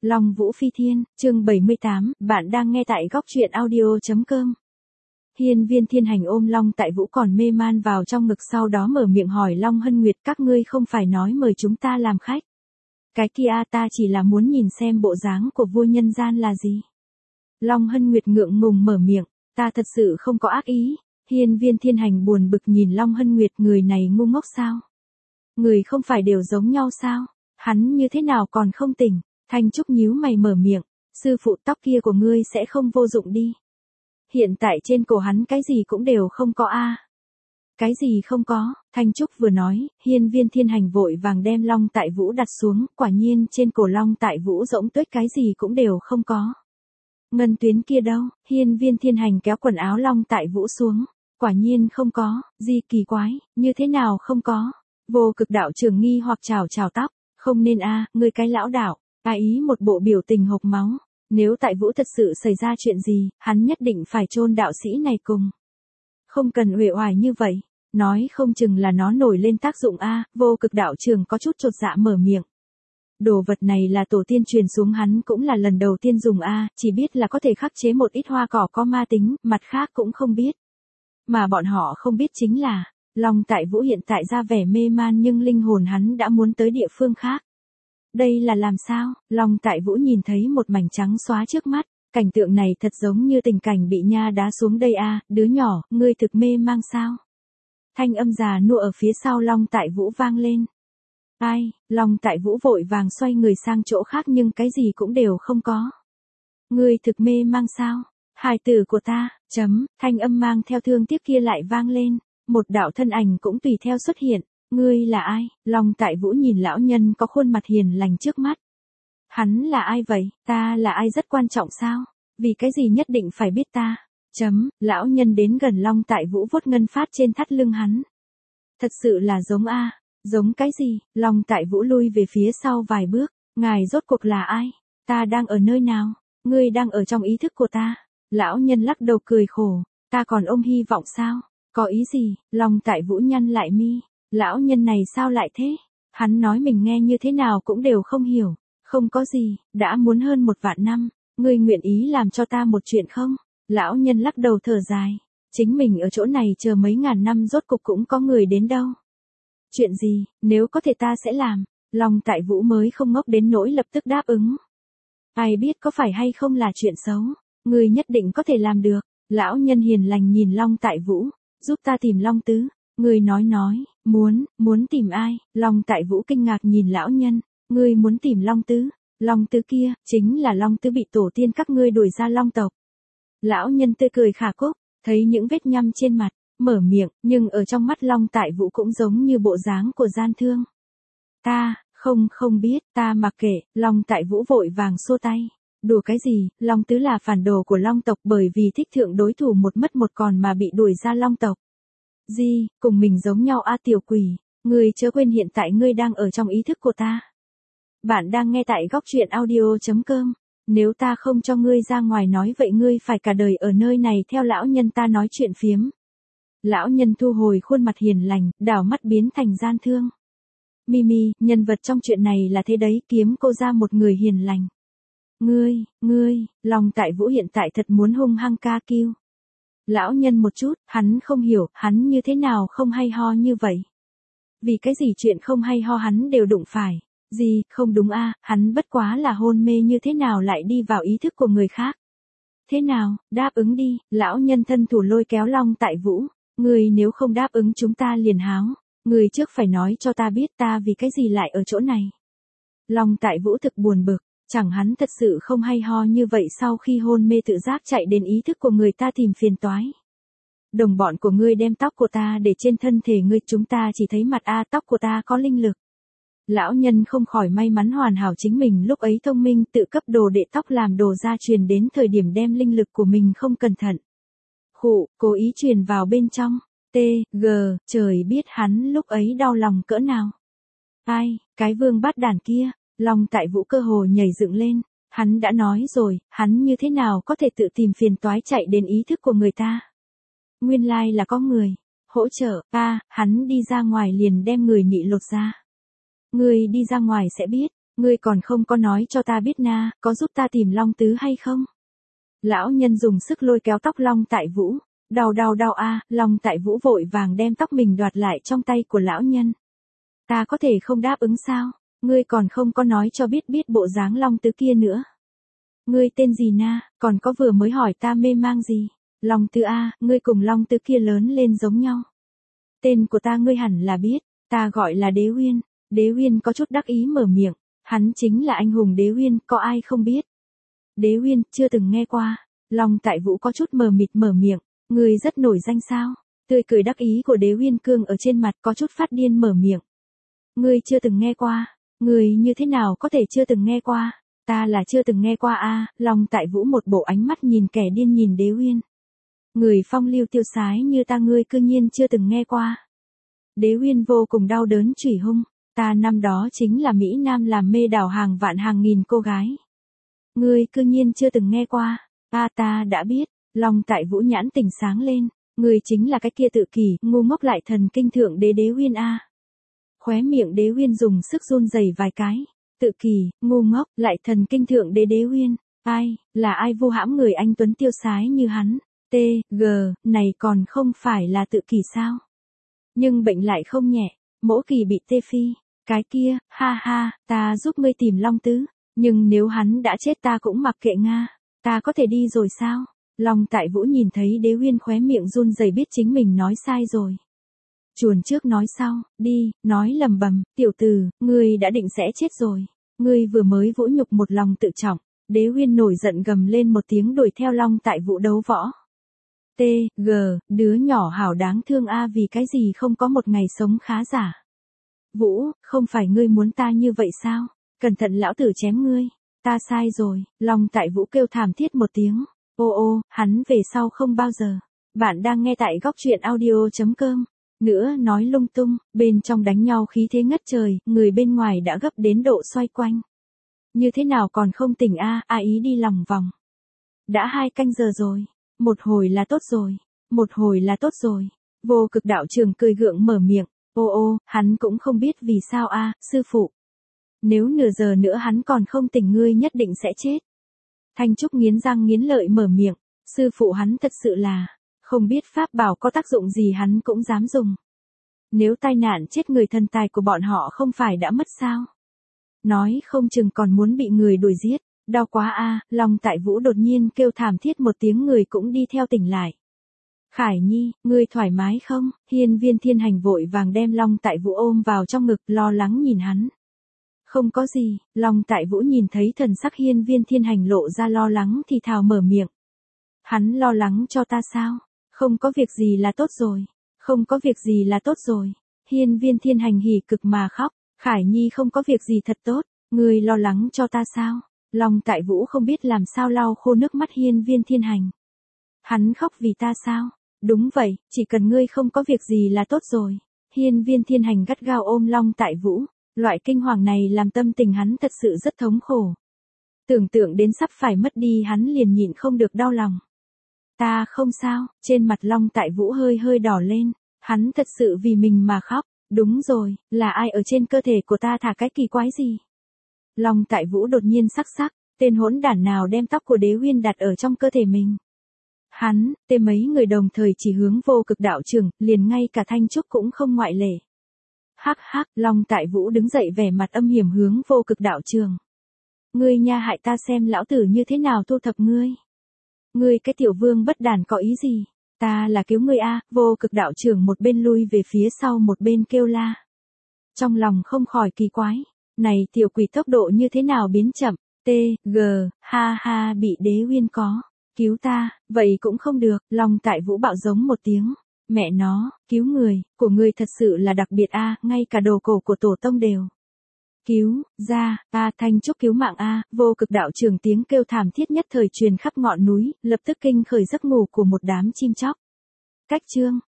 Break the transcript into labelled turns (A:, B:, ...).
A: Long Vũ Phi Thiên, chương 78, bạn đang nghe tại góc truyện audio.com. Hiên Viên Thiên Hành ôm Long Tại Vũ còn mê man vào trong ngực, sau đó mở miệng hỏi Long Hân Nguyệt, các ngươi không phải nói mời chúng ta làm khách. Cái kia ta chỉ là muốn nhìn xem bộ dáng của vua nhân gian là gì. Long Hân Nguyệt ngượng ngùng mở miệng, ta thật sự không có ác ý. Hiên Viên Thiên Hành buồn bực nhìn Long Hân Nguyệt, người này ngu ngốc sao? Người không phải đều giống nhau sao? Hắn như thế nào còn không tỉnh? Thanh Trúc nhíu mày mở miệng, sư phụ, tóc kia của ngươi sẽ không vô dụng đi. Hiện tại trên cổ hắn cái gì cũng đều không có a. Cái gì không có? Thanh Trúc vừa nói, Hiên Viên Thiên Hành vội vàng đem Long Tại Vũ đặt xuống, quả nhiên trên cổ Long Tại Vũ rỗng tuếch, cái gì cũng đều không có. Ngân tuyến kia đâu? Hiên Viên Thiên Hành kéo quần áo Long Tại Vũ xuống, quả nhiên không có. Gì kỳ quái, như thế nào không có? Vô Cực đạo trưởng nghi hoặc chào tóc, không nên a, ngươi cái lão đạo. Ý một bộ biểu tình hộc máu, nếu Tại Vũ thật sự xảy ra chuyện gì, hắn nhất định phải chôn đạo sĩ này cùng. Không cần uể oải như vậy, nói không chừng là nó nổi lên tác dụng a. Vô Cực đạo trưởng có chút chột dạ mở miệng. Đồ vật này là tổ tiên truyền xuống, hắn cũng là lần đầu tiên dùng a, chỉ biết là có thể khắc chế một ít hoa cỏ có ma tính, mặt khác cũng không biết. Mà bọn họ không biết chính là, Long Tại Vũ hiện tại ra vẻ mê man nhưng linh hồn hắn đã muốn tới địa phương khác. Đây là làm sao? Long Tại Vũ nhìn thấy một mảnh trắng xóa trước mắt, cảnh tượng này thật giống như tình cảnh bị nha đá xuống đây a, đứa nhỏ, ngươi thực mê mang sao? Thanh âm già nua ở phía sau Long Tại Vũ vang lên. Ai? Long Tại Vũ vội vàng xoay người sang chỗ khác nhưng cái gì cũng đều không có. Ngươi thực mê mang sao? Hài tử của ta, thanh âm mang theo thương tiếc kia lại vang lên, một đạo thân ảnh cũng tùy theo xuất hiện. Ngươi là ai? Long Tại Vũ nhìn lão nhân có khuôn mặt hiền lành trước mắt. Hắn là ai vậy? Ta là ai rất quan trọng sao? Vì cái gì nhất định phải biết ta? Lão nhân đến gần Long Tại Vũ vuốt ngân phát trên thắt lưng hắn. Thật sự là giống a. Giống cái gì? Long Tại Vũ lui về phía sau vài bước. Ngài rốt cuộc là ai? Ta đang ở nơi nào? Ngươi đang ở trong ý thức của ta. Lão nhân lắc đầu cười khổ. Ta còn ôm hy vọng sao? Có ý gì? Long Tại Vũ nhăn lại mi. Lão nhân này sao lại thế? Hắn nói mình nghe như thế nào cũng đều không hiểu. Không có gì, đã muốn hơn 1 vạn năm, ngươi nguyện ý làm cho ta một chuyện không? Lão nhân lắc đầu thở dài. Chính mình ở chỗ này chờ mấy ngàn năm rốt cục cũng có người đến đâu. Chuyện gì, nếu có thể ta sẽ làm. Long Tại Vũ mới không ngốc đến nỗi lập tức đáp ứng. Ai biết có phải hay không là chuyện xấu. Ngươi nhất định có thể làm được. Lão nhân hiền lành nhìn Long Tại Vũ. Giúp ta tìm Long Tứ. Ngươi nói, muốn tìm ai? Long Tại Vũ kinh ngạc nhìn lão nhân, ngươi muốn tìm Long Tứ? Long Tứ kia, chính là Long Tứ bị tổ tiên các ngươi đuổi ra Long tộc. Lão nhân tươi cười khả cúc, thấy những vết nhăm trên mặt, mở miệng, nhưng ở trong mắt Long Tại Vũ cũng giống như bộ dáng của gian thương. Ta, không biết, ta mặc kệ. Long Tại Vũ vội vàng xua tay. Đùa cái gì, Long Tứ là phản đồ của Long tộc bởi vì thích thượng đối thủ một mất một còn mà bị đuổi ra Long tộc. Gì, cùng mình giống nhau a tiểu quỷ, ngươi chớ quên hiện tại ngươi đang ở trong ý thức của ta. Bạn đang nghe tại góc truyện audio.com, nếu ta không cho ngươi ra ngoài nói vậy ngươi phải cả đời ở nơi này theo lão nhân ta nói chuyện phiếm. Lão nhân thu hồi khuôn mặt hiền lành, đảo mắt biến thành gian thương. Mimi, nhân vật trong chuyện này là thế đấy, kiếm cô ra một người hiền lành. Ngươi, Long Tại Vũ hiện tại thật muốn hung hăng ca kêu. Lão nhân một chút, hắn không hiểu, hắn như thế nào không hay ho như vậy. Vì cái gì chuyện không hay ho hắn đều đụng phải. Gì, không đúng a, hắn bất quá là hôn mê như thế nào lại đi vào ý thức của người khác. Thế nào, đáp ứng đi, lão nhân thân thủ lôi kéo Long Tại Vũ. Người nếu không đáp ứng chúng ta liền háo. Người trước phải nói cho ta biết ta vì cái gì lại ở chỗ này. Long Tại Vũ thực buồn bực. Chẳng hắn thật sự không hay ho như vậy, sau khi hôn mê tự giác chạy đến ý thức của người ta tìm phiền toái. Đồng bọn của ngươi đem tóc của ta để trên thân thể ngươi, chúng ta chỉ thấy mặt a, tóc của ta có linh lực. Lão nhân không khỏi may mắn hoàn hảo chính mình lúc ấy thông minh tự cấp đồ đệ tóc làm đồ gia truyền đến thời điểm đem linh lực của mình không cẩn thận. Cố ý truyền vào bên trong. Trời biết hắn lúc ấy đau lòng cỡ nào. Ai, cái vương bát đàn kia. Long Tại Vũ cơ hồ nhảy dựng lên, hắn đã nói rồi, hắn như thế nào có thể tự tìm phiền toái chạy đến ý thức của người ta. Nguyên lai là có người hỗ trợ, hắn đi ra ngoài liền đem người nị lột ra. Người đi ra ngoài sẽ biết, Ngươi còn không có nói cho ta biết na, có giúp ta tìm Long Tứ hay không? Lão nhân dùng sức lôi kéo tóc Long Tại Vũ. Đau đau đau a, Long Tại Vũ vội vàng đem tóc mình đoạt lại trong tay của lão nhân. Ta có thể không đáp ứng sao? Ngươi còn không có nói cho biết bộ dáng Long Tứ kia nữa. Ngươi tên gì na, còn có vừa mới hỏi ta mê mang gì? Long Tứ a, ngươi cùng Long Tứ kia lớn lên giống nhau. Tên của ta ngươi hẳn là biết, ta gọi là Đế Uyên. Đế Uyên có chút đắc ý mở miệng, hắn chính là anh hùng Đế Uyên, có ai không biết? Đế Uyên, chưa từng nghe qua. Long Tại Vũ có chút mờ mịt mở miệng, ngươi rất nổi danh sao? Tươi cười đắc ý của Đế Uyên cương ở trên mặt có chút phát điên mở miệng. Ngươi chưa từng nghe qua, ngươi như thế nào có thể chưa từng nghe qua? Ta là chưa từng nghe qua a. Long Tại Vũ một bộ ánh mắt nhìn kẻ điên nhìn Đế Uyên. Người phong lưu tiêu sái như ta ngươi cư nhiên chưa từng nghe qua. Đế Uyên vô cùng đau đớn chửi hung, ta năm đó chính là Mỹ Nam làm mê đảo hàng vạn hàng nghìn cô gái. Ngươi cư nhiên chưa từng nghe qua, ta đã biết. Long Tại Vũ nhãn tỉnh sáng lên, ngươi chính là cái kia tự kỷ, ngu ngốc lại thần kinh thượng đế Đế Uyên a. Khóe miệng Đế Uyên dùng sức run rẩy vài cái, tự kỷ, ngu ngốc, lại thần kinh thượng đế Đế Uyên, là ai vu hãm người anh tuấn tiêu sái như hắn? Này còn không phải là tự kỷ sao? Nhưng bệnh lại không nhẹ, mỗi kỳ bị tê phi, cái kia, ha ha, ta giúp ngươi tìm Long Tứ, nhưng nếu hắn đã chết ta cũng mặc kệ nga, ta có thể đi rồi sao? Long Tại Vũ nhìn thấy Đế Uyên khóe miệng run rẩy biết chính mình nói sai rồi. Chuồn trước nói sau, đi, nói lầm bầm, tiểu tử, ngươi đã định sẽ chết rồi, ngươi vừa mới vũ nhục một lòng tự trọng. Đế Uyên nổi giận gầm lên một tiếng đuổi theo Long Tại Vũ đấu võ. Đứa nhỏ hảo đáng thương a, vì cái gì không có một ngày sống khá giả. Vũ, không phải ngươi muốn ta như vậy sao? Cẩn thận lão tử chém ngươi. Ta sai rồi. Long Tại Vũ kêu thảm thiết một tiếng. Ô, hắn về sau không bao giờ. Bạn đang nghe tại góc truyện audio.com. Nữa nói lung tung, bên trong đánh nhau khí thế ngất trời, người bên ngoài đã gấp đến độ xoay quanh. Như thế nào còn không tỉnh a, ý đi lòng vòng. Đã 2 canh giờ rồi. Một hồi là tốt rồi. Một hồi là tốt rồi. Vô Cực đạo trường cười gượng mở miệng. Ô, hắn cũng không biết vì sao a, sư phụ. Nếu nửa giờ nữa hắn còn không tỉnh ngươi nhất định sẽ chết. Thanh Trúc nghiến răng nghiến lợi mở miệng. Sư phụ hắn thật sự là, không biết pháp bảo có tác dụng gì hắn cũng dám dùng. Nếu tai nạn chết người thần tài của bọn họ không phải đã mất sao? Nói không chừng còn muốn bị người đuổi giết. Đau quá a. Long Tại Vũ đột nhiên kêu thảm thiết một tiếng, người cũng đi theo tỉnh lại. Khải Nhi, ngươi thoải mái không? Hiên Viên Thiên Hành vội vàng đem Long Tại Vũ ôm vào trong ngực, lo lắng nhìn hắn. Không có gì. Long Tại Vũ nhìn thấy thần sắc Hiên Viên Thiên Hành lộ ra lo lắng thì thào mở miệng. Hắn lo lắng cho ta sao? Không có việc gì là tốt rồi. Không có việc gì là tốt rồi. Hiên Viên Thiên Hành hỉ cực mà khóc. Khải Nhi không có việc gì thật tốt. Ngươi lo lắng cho ta sao? Long Tại Vũ không biết làm sao lau khô nước mắt Hiên Viên Thiên Hành. Hắn khóc vì ta sao? Đúng vậy, chỉ cần ngươi không có việc gì là tốt rồi. Hiên Viên Thiên Hành gắt gao ôm Long Tại Vũ. Loại kinh hoàng này làm tâm tình hắn thật sự rất thống khổ. Tưởng tượng đến sắp phải mất đi hắn liền nhịn không được đau lòng. Ta không sao, trên mặt Long Tại Vũ hơi hơi đỏ lên. Hắn thật sự vì mình mà khóc. Đúng rồi, là ai ở trên cơ thể của ta thả cái kỳ quái gì? Long Tại Vũ đột nhiên sắc, tên hỗn đản nào đem tóc của Đế Uyên đặt ở trong cơ thể mình. Hắn, mấy người đồng thời chỉ hướng Vô Cực đạo trường, liền ngay cả Thanh Trúc cũng không ngoại lệ. Hắc, Long Tại Vũ đứng dậy vẻ mặt âm hiểm hướng Vô Cực đạo trường. Ngươi nha hại ta xem lão tử như thế nào thu thập ngươi. Ngươi cái tiểu vương bất đàn có ý gì? Ta là cứu ngươi a. Vô Cực đạo trường một bên lui về phía sau một bên kêu la. Trong lòng không khỏi kỳ quái. Này tiểu quỷ tốc độ như thế nào biến chậm? Ha bị Đế Uyên có. Cứu ta, vậy cũng không được. Long Tại Vũ bạo giống một tiếng. Mẹ nó, cứu người, của người thật sự là đặc biệt a, ngay cả đồ cổ của tổ tông đều. Cứu, ra, Thanh Trúc cứu mạng a. Vô Cực đạo trường tiếng kêu thảm thiết nhất thời truyền khắp ngọn núi, lập tức kinh khởi giấc ngủ của một đám chim chóc. Cách chương